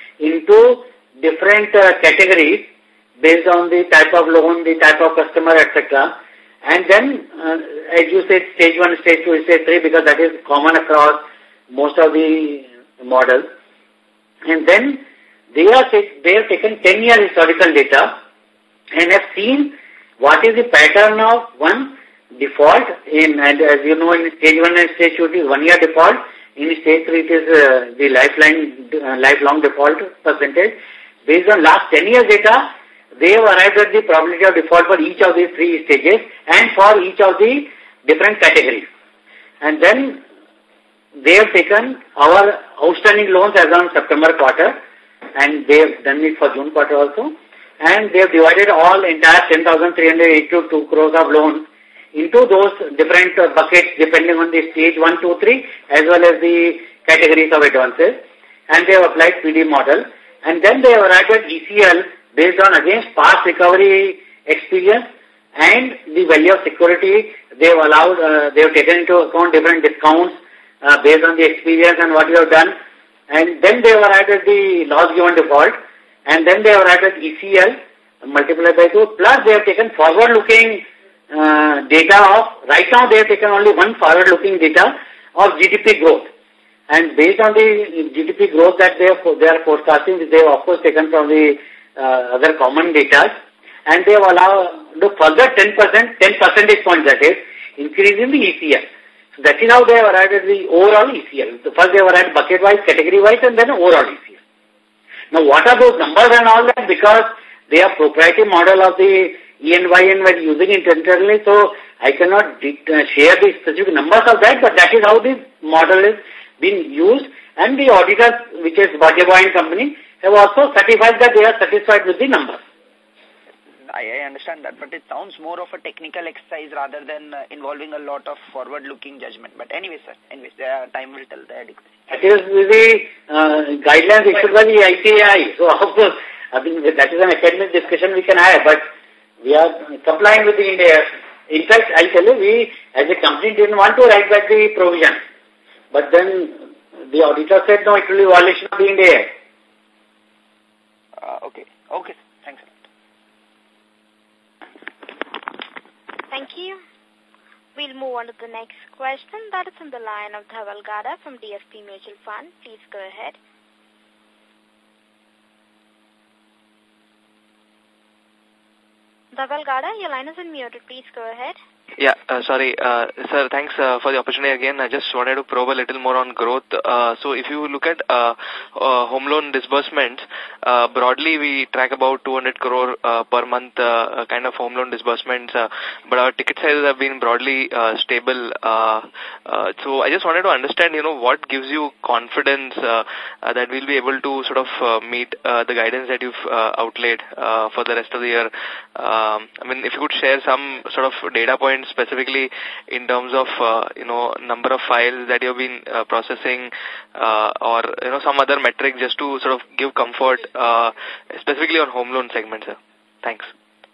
into different uh, categories based on the type of loan, the type of customer, et cetera. And then, uh, as you said, stage one, stage two, stage three, because that is common across most of the models. And then they are they have taken ten year historical data and have seen what is the pattern of one default in, and as you know, in stage one and stage two it is one year default. In stage three it is uh, the lifeline uh, lifelong default percentage. Based on last ten years data, they have arrived at the probability of default for each of these three stages and for each of the different categories. And then they have taken our outstanding loans as on September quarter, and they have done it for June quarter also, and they have divided all entire ten thousand three hundred eighty-two crores of loans into those different uh, buckets depending on the stage one, two, three, as well as the categories of advances, and they have applied P D model, and then they have arrived at E C L based on against past recovery experience and the value of security. They have allowed, uh, they have taken into account different discounts uh, based on the experience and what you have done. And then they have arrived at the loss given default. And then they have arrived at E C L multiplied by two. Plus they have taken forward-looking uh, data of, right now they have taken only one forward-looking data of G D P growth. And based on the G D P growth that they, have, they are forecasting, they have of course taken from the Uh, other common data, and they have allowed the further ten percent, ten percentage points, that is, increase in the E C L. So that is how they have arrived at the overall E C L. So first they have arrived bucket-wise, category-wise, and then overall E C L. Now what are those numbers and all that? Because they are proprietary model of the E and Y and we're using it internally, so I cannot uh, share the specific numbers of that, but that is how the model is being used, and the auditors, which is Bajaj and Company, have also certified that they are satisfied with the numbers. I, I understand that, but it sounds more of a technical exercise rather than uh, involving a lot of forward-looking judgment. But anyway, sir, anyways, uh, time will tell the adequacy. That is the uh, guidelines issued by the I C A I. So, of course, I think that is an academic discussion we can have, but we are complying with the India. In fact, I tell you, we as a company didn't want to write back the provision. But then the auditor said, no, it will be violation of the India. Uh, okay. Okay. Thanks a lot. Thank you. We'll move on to the next question. That is on the line of Dhaval Gada from D S P Mutual Fund. Please go ahead. Dhaval Gada, your line is unmuted. Please go ahead. Yeah, uh, sorry, uh, sir, thanks uh, for the opportunity again. I just wanted to probe a little more on growth. Uh, so if you look at uh, uh, home loan disbursements, uh, broadly we track about two hundred crore uh, per month uh, kind of home loan disbursements, uh, but our ticket sizes have been broadly uh, stable. Uh, uh, so I just wanted to understand, you know, what gives you confidence uh, uh, that we'll be able to sort of uh, meet uh, the guidance that you've uh, outlaid uh, for the rest of the year. Um, I mean, if you could share some sort of data points specifically in terms of, uh, you know, number of files that you've been uh, processing uh, or, you know, some other metric just to sort of give comfort, uh, specifically on home loan segment, sir. Thanks.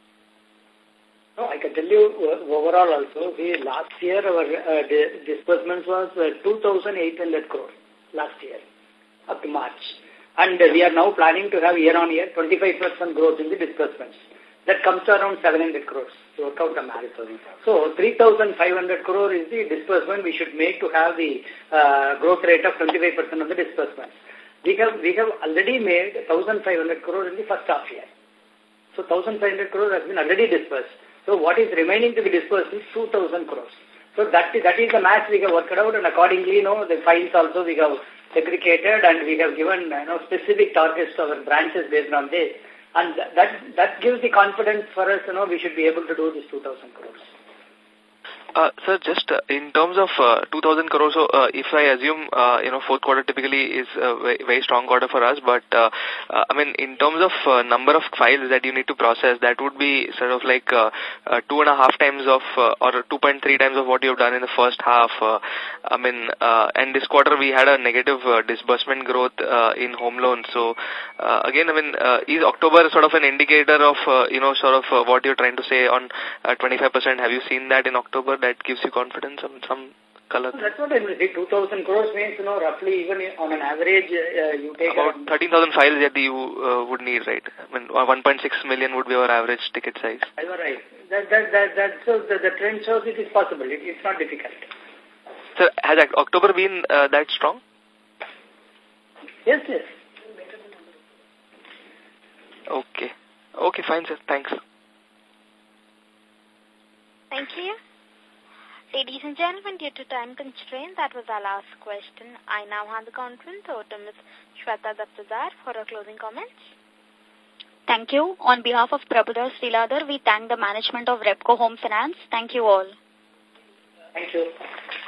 No, I can tell you uh, overall also, we last year our uh, di disbursements was uh, two thousand eight hundred crore last year up to March. And uh, we are now planning to have year on year twenty-five percent growth in the disbursements. That comes to around seven hundred crores. So work out the math. So three thousand five hundred crore is the disbursement we should make to have the uh, growth rate of twenty-five percent of the disbursements. We have, we have already made one thousand five hundred crore in the first half year. So one thousand five hundred crore has been already disbursed. So what is remaining to be disbursed is two thousand crores. So that is, that is the math we have worked out, and accordingly, you know, the files also we have segregated and we have given, you know, specific targets to our branches based on this. And that, that gives the confidence for us, you know, we should be able to do this two thousand crores. Uh, sir, just uh, in terms of uh, two thousand crores, so uh, if I assume, uh, you know, fourth quarter typically is a very, very strong quarter for us, but uh, uh, I mean, in terms of uh, number of files that you need to process, that would be sort of like uh, uh, two and a half times of, uh, or two point three times of what you have done in the first half. Uh, I mean, uh, and this quarter we had a negative uh, disbursement growth uh, in home loans. So uh, again, I mean, uh, is October sort of an indicator of, uh, you know, sort of uh, what you're trying to say on uh, twenty-five percent? Have you seen that in October? That gives you confidence on some color? That's what I mean. two thousand crores means, you know, roughly even on an average, uh, you take... About thirteen thousand files that you uh, would need, right? I mean, one point six million would be our average ticket size. You are right. That, that, that, that, so the, the trend shows it is possible. It, it's not difficult. So has October been uh, that strong? Yes, yes. Okay. Okay, fine, sir. Thanks. Thank you. Ladies and gentlemen, due to time constraint, that was our last question. I now hand the conference over to Miz Shweta Daptardar for her closing comments. Thank you. On behalf of Prabhudas Lilladher, we thank the management of Repco Home Finance. Thank you all. Thank you.